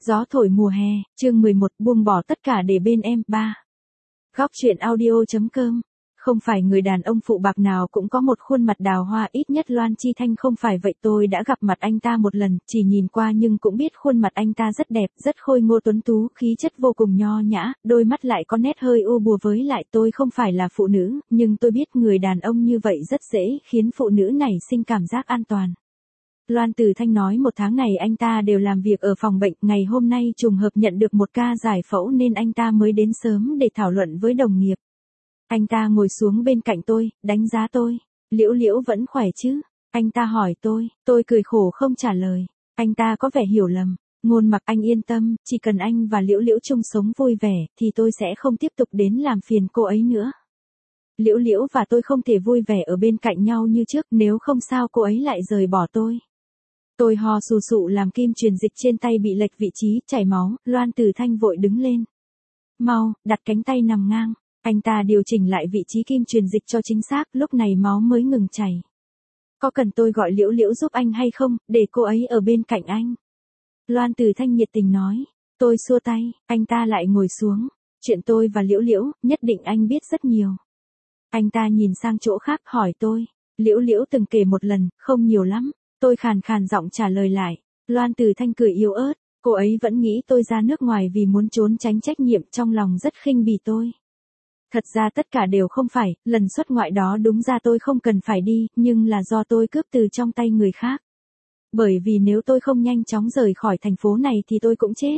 Gió thổi mùa hè, chương 11, buông bỏ tất cả để bên em. 3. Góc truyện audio.com. Không phải người đàn ông phụ bạc nào cũng có một khuôn mặt đào hoa, ít nhất Loan Chi Thanh không phải vậy. Tôi đã gặp mặt anh ta một lần, chỉ nhìn qua nhưng cũng biết khuôn mặt anh ta rất đẹp, rất khôi ngô tuấn tú, khí chất vô cùng nho nhã, đôi mắt lại có nét hơi u buồn. Với lại tôi không phải là phụ nữ, nhưng tôi biết người đàn ông như vậy rất dễ khiến phụ nữ nảy sinh cảm giác an toàn. Loan Tử Thanh nói một tháng này anh ta đều làm việc ở phòng bệnh, ngày hôm nay trùng hợp nhận được một ca giải phẫu nên anh ta mới đến sớm để thảo luận với đồng nghiệp. Anh ta ngồi xuống bên cạnh tôi, đánh giá tôi. Liễu Liễu vẫn khỏe chứ? Anh ta hỏi tôi cười khổ không trả lời. Anh ta có vẻ hiểu lầm. Ngôn Mặc, anh yên tâm, chỉ cần anh và Liễu Liễu chung sống vui vẻ, thì tôi sẽ không tiếp tục đến làm phiền cô ấy nữa. Liễu Liễu và tôi không thể vui vẻ ở bên cạnh nhau như trước, nếu không sao cô ấy lại rời bỏ tôi. Tôi ho sù sụ làm kim truyền dịch trên tay bị lệch vị trí, chảy máu. Loan Tử Thanh vội đứng lên. Mau, đặt cánh tay nằm ngang. Anh ta điều chỉnh lại vị trí kim truyền dịch cho chính xác, lúc này máu mới ngừng chảy. Có cần tôi gọi Liễu Liễu giúp anh hay không, để cô ấy ở bên cạnh anh? Loan Tử Thanh nhiệt tình nói. Tôi xua tay, anh ta lại ngồi xuống. Chuyện tôi và Liễu Liễu, nhất định anh biết rất nhiều. Anh ta nhìn sang chỗ khác hỏi tôi. Liễu Liễu từng kể một lần, không nhiều lắm. Tôi khàn khàn giọng trả lời lại. Loan Tử Thanh cười yếu ớt. Cô ấy vẫn nghĩ tôi ra nước ngoài vì muốn trốn tránh trách nhiệm, trong lòng rất khinh bỉ tôi. Thật ra tất cả đều không phải, lần xuất ngoại đó đúng ra tôi không cần phải đi, nhưng là do tôi cướp từ trong tay người khác. Bởi vì nếu tôi không nhanh chóng rời khỏi thành phố này thì tôi cũng chết.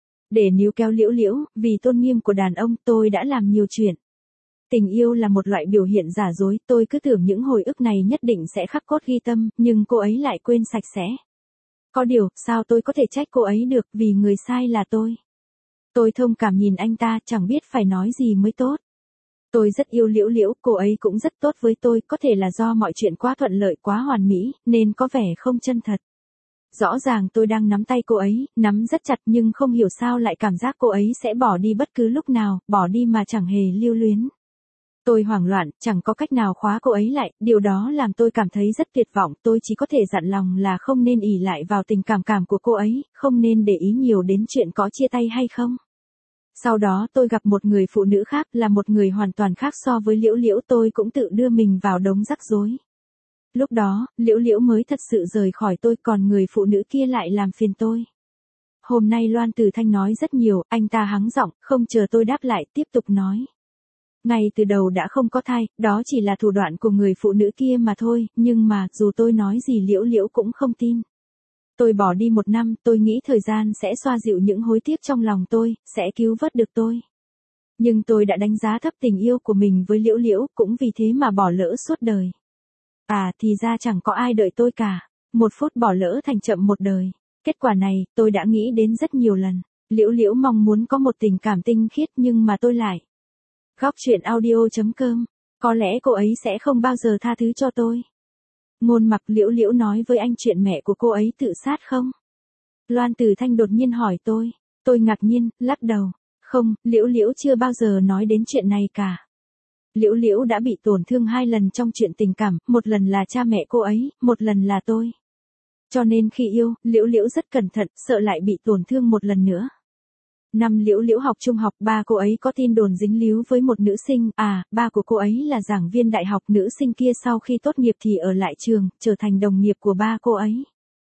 Để níu kéo Liễu Liễu, vì tôn nghiêm của đàn ông, tôi đã làm nhiều chuyện. Tình yêu là một loại biểu hiện giả dối, tôi cứ tưởng những hồi ức này nhất định sẽ khắc cốt ghi tâm, nhưng cô ấy lại quên sạch sẽ. Có điều, sao tôi có thể trách cô ấy được, vì người sai là tôi. Tôi thông cảm nhìn anh ta, chẳng biết phải nói gì mới tốt. Tôi rất yêu Liễu Liễu, cô ấy cũng rất tốt với tôi, có thể là do mọi chuyện quá thuận lợi, quá hoàn mỹ, nên có vẻ không chân thật. Rõ ràng tôi đang nắm tay cô ấy, nắm rất chặt, nhưng không hiểu sao lại cảm giác cô ấy sẽ bỏ đi bất cứ lúc nào, bỏ đi mà chẳng hề lưu luyến. Tôi hoảng loạn, chẳng có cách nào khóa cô ấy lại, điều đó làm tôi cảm thấy rất tuyệt vọng, tôi chỉ có thể dặn lòng là không nên ỷ lại vào tình cảm của cô ấy, không nên để ý nhiều đến chuyện có chia tay hay không. Sau đó tôi gặp một người phụ nữ khác, là một người hoàn toàn khác so với Liễu Liễu, tôi cũng tự đưa mình vào đống rắc rối. Lúc đó, Liễu Liễu mới thật sự rời khỏi tôi, còn người phụ nữ kia lại làm phiền tôi. Hôm nay Loan Tử Thanh nói rất nhiều, anh ta hắng giọng, không chờ tôi đáp lại, tiếp tục nói. Ngay từ đầu đã không có thai, đó chỉ là thủ đoạn của người phụ nữ kia mà thôi, nhưng mà, dù tôi nói gì Liễu Liễu cũng không tin. Tôi bỏ đi 1 năm, tôi nghĩ thời gian sẽ xoa dịu những hối tiếc trong lòng tôi, sẽ cứu vớt được tôi. Nhưng tôi đã đánh giá thấp tình yêu của mình với Liễu Liễu, cũng vì thế mà bỏ lỡ suốt đời. À, thì ra chẳng có ai đợi tôi cả. 1 phút bỏ lỡ thành chậm một đời. Kết quả này, tôi đã nghĩ đến rất nhiều lần. Liễu Liễu mong muốn có một tình cảm tinh khiết nhưng mà tôi lại. Góc truyện audio.com. Có lẽ cô ấy sẽ không bao giờ tha thứ cho tôi. Ngôn Mặc, Liễu Liễu nói với anh chuyện mẹ của cô ấy tự sát không? Loan Tử Thanh đột nhiên hỏi tôi. Tôi ngạc nhiên, lắc đầu. Không, Liễu Liễu chưa bao giờ nói đến chuyện này cả. Liễu Liễu đã bị tổn thương 2 lần trong chuyện tình cảm, một lần là cha mẹ cô ấy, một lần là tôi. Cho nên khi yêu, Liễu Liễu rất cẩn thận, sợ lại bị tổn thương một lần nữa. Năm Liễu Liễu học trung học, ba cô ấy có tin đồn dính líu với một nữ sinh, ba của cô ấy là giảng viên đại học, nữ sinh kia sau khi tốt nghiệp thì ở lại trường, trở thành đồng nghiệp của ba cô ấy.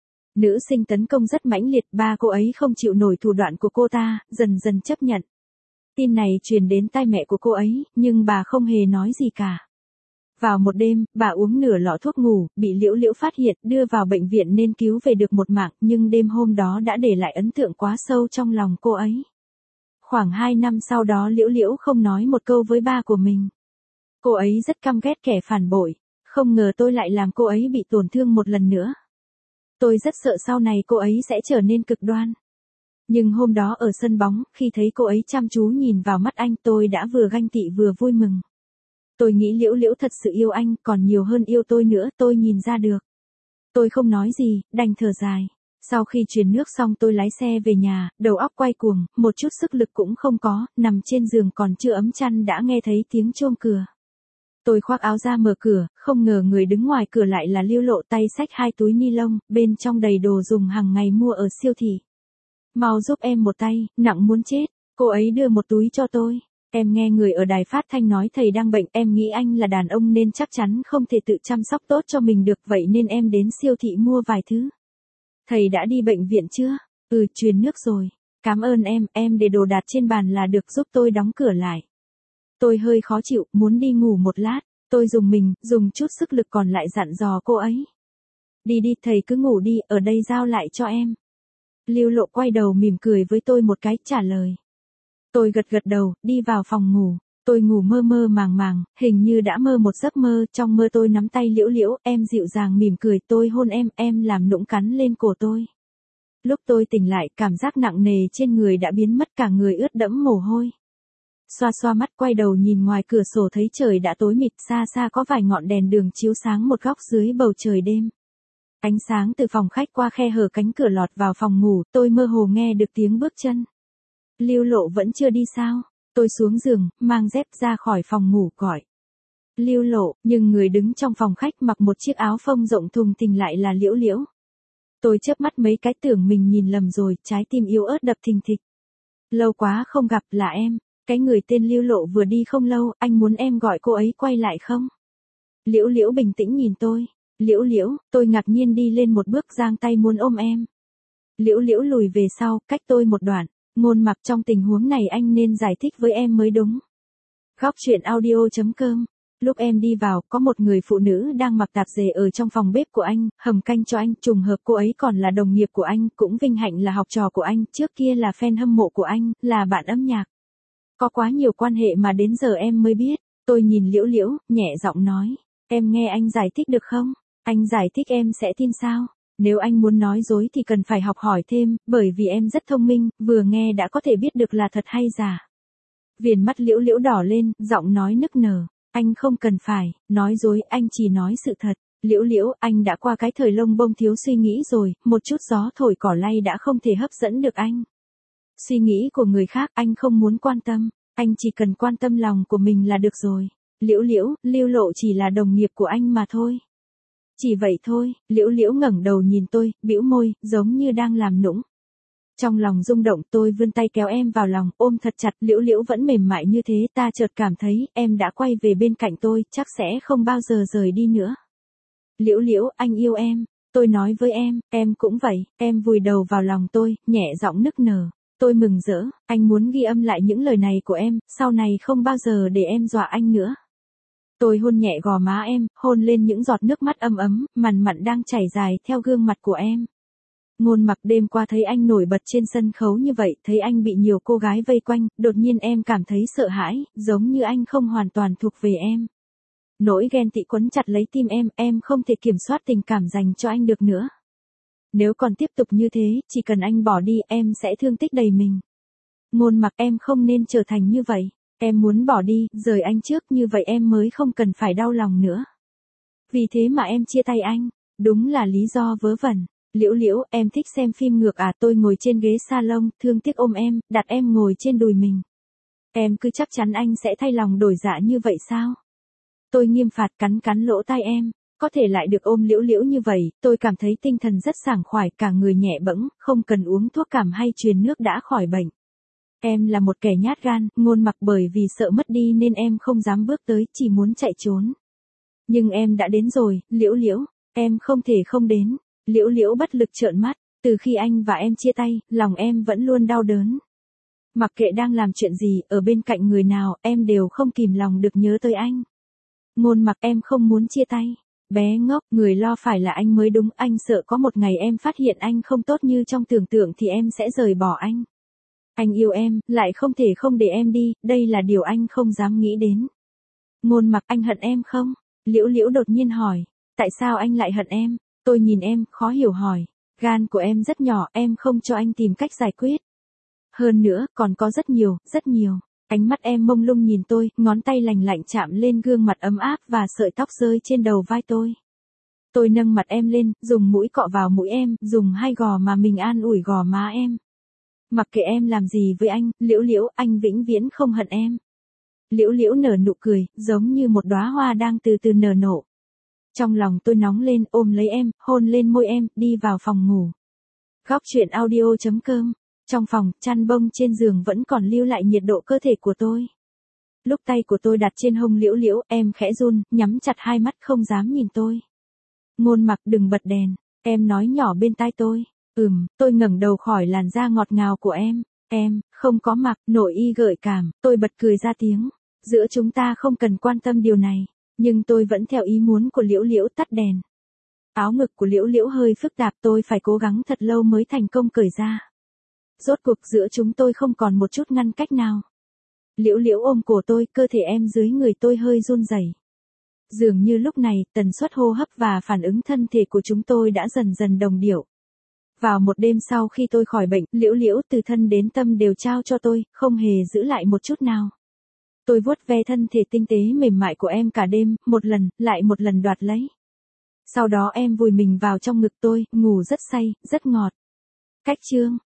Nữ sinh tấn công rất mãnh liệt, ba cô ấy không chịu nổi thủ đoạn của cô ta, dần dần chấp nhận. Tin này truyền đến tai mẹ của cô ấy, nhưng bà không hề nói gì cả. Vào một đêm, bà uống nửa lọ thuốc ngủ, bị Liễu Liễu phát hiện, đưa vào bệnh viện nên cứu về được một mạng, nhưng đêm hôm đó đã để lại ấn tượng quá sâu trong lòng cô ấy. Khoảng 2 năm sau đó Liễu Liễu không nói một câu với ba của mình. Cô ấy rất căm ghét kẻ phản bội, không ngờ tôi lại làm cô ấy bị tổn thương một lần nữa. Tôi rất sợ sau này cô ấy sẽ trở nên cực đoan. Nhưng hôm đó ở sân bóng, khi thấy cô ấy chăm chú nhìn vào mắt anh, tôi đã vừa ganh tị vừa vui mừng. Tôi nghĩ Liễu Liễu thật sự yêu anh, còn nhiều hơn yêu tôi nữa, tôi nhìn ra được. Tôi không nói gì, đành thở dài. Sau khi truyền nước xong tôi lái xe về nhà, đầu óc quay cuồng, một chút sức lực cũng không có, nằm trên giường còn chưa ấm chăn đã nghe thấy tiếng chuông cửa. Tôi khoác áo ra mở cửa, không ngờ người đứng ngoài cửa lại là Lưu Lộ, tay xách 2 túi ni lông, bên trong đầy đồ dùng hàng ngày mua ở siêu thị. Mau giúp em một tay, nặng muốn chết. Cô ấy đưa một túi cho tôi. Em nghe người ở đài phát thanh nói thầy đang bệnh, em nghĩ anh là đàn ông nên chắc chắn không thể tự chăm sóc tốt cho mình được, vậy nên em đến siêu thị mua vài thứ. Thầy đã đi bệnh viện chưa? Ừ, truyền nước rồi. Cảm ơn em để đồ đạc trên bàn là được, giúp tôi đóng cửa lại. Tôi hơi khó chịu, muốn đi ngủ một lát. Tôi dùng chút sức lực còn lại dặn dò cô ấy. Đi đi, thầy cứ ngủ đi, ở đây giao lại cho em. Lưu Lộ quay đầu mỉm cười với tôi một cái, trả lời. Tôi gật đầu, đi vào phòng ngủ. Tôi ngủ mơ mơ màng, hình như đã mơ một giấc mơ, trong mơ tôi nắm tay Liễu Liễu, em dịu dàng mỉm cười, tôi hôn em làm nũng cắn lên cổ tôi. Lúc tôi tỉnh lại, cảm giác nặng nề trên người đã biến mất, cả người ướt đẫm mồ hôi. Xoa mắt quay đầu nhìn ngoài cửa sổ thấy trời đã tối mịt, xa xa có vài ngọn đèn đường chiếu sáng một góc dưới bầu trời đêm. Ánh sáng từ phòng khách qua khe hở cánh cửa lọt vào phòng ngủ, tôi mơ hồ nghe được tiếng bước chân. Lưu Lộ vẫn chưa đi sao? Tôi xuống giường, mang dép ra khỏi phòng ngủ gọi. Lưu Lộ, nhưng người đứng trong phòng khách mặc một chiếc áo phông rộng thùng thình lại là Liễu Liễu. Tôi chớp mắt mấy cái tưởng mình nhìn lầm rồi, trái tim yếu ớt đập thình thịch. Lâu quá không gặp, là em. Cái người tên Lưu Lộ vừa đi không lâu, anh muốn em gọi cô ấy quay lại không? Liễu Liễu bình tĩnh nhìn tôi. Liễu Liễu, tôi ngạc nhiên đi lên một bước giang tay muốn ôm em. Liễu Liễu lùi về sau, cách tôi một đoạn. Ngôn Mặc, trong tình huống này anh nên giải thích với em mới đúng. Góc truyện audio.com. Lúc em đi vào, có một người phụ nữ đang mặc tạp dề ở trong phòng bếp của anh, hầm canh cho anh, trùng hợp cô ấy còn là đồng nghiệp của anh, cũng vinh hạnh là học trò của anh, trước kia là fan hâm mộ của anh, là bạn âm nhạc. Có quá nhiều quan hệ mà đến giờ em mới biết. Tôi nhìn Liễu Liễu, nhẹ giọng nói, em nghe anh giải thích được không? Anh giải thích em sẽ tin sao? Nếu anh muốn nói dối thì cần phải học hỏi thêm, bởi vì em rất thông minh, vừa nghe đã có thể biết được là thật hay giả. Viền mắt Liễu Liễu đỏ lên, giọng nói nức nở. Anh không cần phải nói dối, anh chỉ nói sự thật. Liễu Liễu, anh đã qua cái thời lông bông thiếu suy nghĩ rồi, một chút gió thổi cỏ lay đã không thể hấp dẫn được anh. Suy nghĩ của người khác anh không muốn quan tâm, anh chỉ cần quan tâm lòng của mình là được rồi. Liễu Liễu, Lưu Lộ chỉ là đồng nghiệp của anh mà thôi. Chỉ vậy thôi. Liễu Liễu ngẩng đầu nhìn tôi, bĩu môi, giống như đang làm nũng. Trong lòng rung động, tôi vươn tay kéo em vào lòng, ôm thật chặt. Liễu Liễu vẫn mềm mại như thế, ta chợt cảm thấy em đã quay về bên cạnh tôi, chắc sẽ không bao giờ rời đi nữa. Liễu Liễu, anh yêu em. Tôi nói với em cũng vậy. Em vùi đầu vào lòng tôi, nhẹ giọng nức nở. Tôi mừng rỡ, anh muốn ghi âm lại những lời này của em, sau này không bao giờ để em dọa anh nữa. Tôi hôn nhẹ gò má em, hôn lên những giọt nước mắt ấm ấm, mằn mặn đang chảy dài theo gương mặt của em. Ngôn Mặc, đêm qua thấy anh nổi bật trên sân khấu như vậy, thấy anh bị nhiều cô gái vây quanh, đột nhiên em cảm thấy sợ hãi, giống như anh không hoàn toàn thuộc về em. Nỗi ghen tị quấn chặt lấy tim em không thể kiểm soát tình cảm dành cho anh được nữa. Nếu còn tiếp tục như thế, chỉ cần anh bỏ đi, em sẽ thương tích đầy mình. Ngôn Mặc, em không nên trở thành như vậy. Em muốn bỏ đi, rời anh trước, như vậy em mới không cần phải đau lòng nữa. Vì thế mà em chia tay anh. Đúng là lý do vớ vẩn. Liễu Liễu, em thích xem phim ngược à? Tôi ngồi trên ghế salon, thương tiếc ôm em, đặt em ngồi trên đùi mình. Em cứ chắc chắn anh sẽ thay lòng đổi dạ như vậy sao? Tôi nghiêm phạt cắn lỗ tai em. Có thể lại được ôm Liễu Liễu như vậy, tôi cảm thấy tinh thần rất sảng khoái, cả người nhẹ bẫng, không cần uống thuốc cảm hay truyền nước đã khỏi bệnh. Em là một kẻ nhát gan, Ngôn Mặc, bởi vì sợ mất đi nên em không dám bước tới, chỉ muốn chạy trốn. Nhưng em đã đến rồi, Liễu Liễu, em không thể không đến. Liễu Liễu bất lực trợn mắt, từ khi anh và em chia tay, lòng em vẫn luôn đau đớn. Mặc kệ đang làm chuyện gì, ở bên cạnh người nào, em đều không kìm lòng được nhớ tới anh. Ngôn Mặc, em không muốn chia tay. Bé ngốc, người lo phải là anh mới đúng, anh sợ có một ngày em phát hiện anh không tốt như trong tưởng tượng thì em sẽ rời bỏ anh. Anh yêu em, lại không thể không để em đi, đây là điều anh không dám nghĩ đến. Ngôn Mặc, anh hận em không? Liễu Liễu đột nhiên hỏi, tại sao anh lại hận em? Tôi nhìn em, khó hiểu hỏi, gan của em rất nhỏ, em không cho anh tìm cách giải quyết. Hơn nữa, còn có rất nhiều. Ánh mắt em mông lung nhìn tôi, ngón tay lành lạnh chạm lên gương mặt ấm áp và sợi tóc rơi trên đầu vai tôi. Tôi nâng mặt em lên, dùng mũi cọ vào mũi em, dùng hai gò mà mình an ủi gò má em. Mặc kệ em làm gì với anh, Liễu Liễu, anh vĩnh viễn không hận em. Liễu Liễu nở nụ cười, giống như một đóa hoa đang từ từ nở nộ. Trong lòng tôi nóng lên, ôm lấy em, hôn lên môi em, đi vào phòng ngủ. Góc truyện audio.com Trong phòng, chăn bông trên giường vẫn còn lưu lại nhiệt độ cơ thể của tôi. Lúc tay của tôi đặt trên hông Liễu Liễu, em khẽ run, nhắm chặt hai mắt không dám nhìn tôi. Ngôn Mặc đừng bật đèn, em nói nhỏ bên tai tôi. Tôi ngẩng đầu khỏi làn da ngọt ngào của em. Em, không có mặc, nội y gợi cảm, tôi bật cười ra tiếng. Giữa chúng ta không cần quan tâm điều này, nhưng tôi vẫn theo ý muốn của Liễu Liễu tắt đèn. Áo ngực của Liễu Liễu hơi phức tạp, tôi phải cố gắng thật lâu mới thành công cởi ra. Rốt cuộc giữa chúng tôi không còn một chút ngăn cách nào. Liễu Liễu ôm cổ tôi, cơ thể em dưới người tôi hơi run rẩy. Dường như lúc này, tần suất hô hấp và phản ứng thân thể của chúng tôi đã dần dần đồng điệu. Vào một đêm sau khi tôi khỏi bệnh, Liễu Liễu từ thân đến tâm đều trao cho tôi, không hề giữ lại một chút nào. Tôi vuốt ve thân thể tinh tế mềm mại của em cả đêm, một lần, lại một lần đoạt lấy. Sau đó em vùi mình vào trong ngực tôi, ngủ rất say, rất ngọt. Cách chương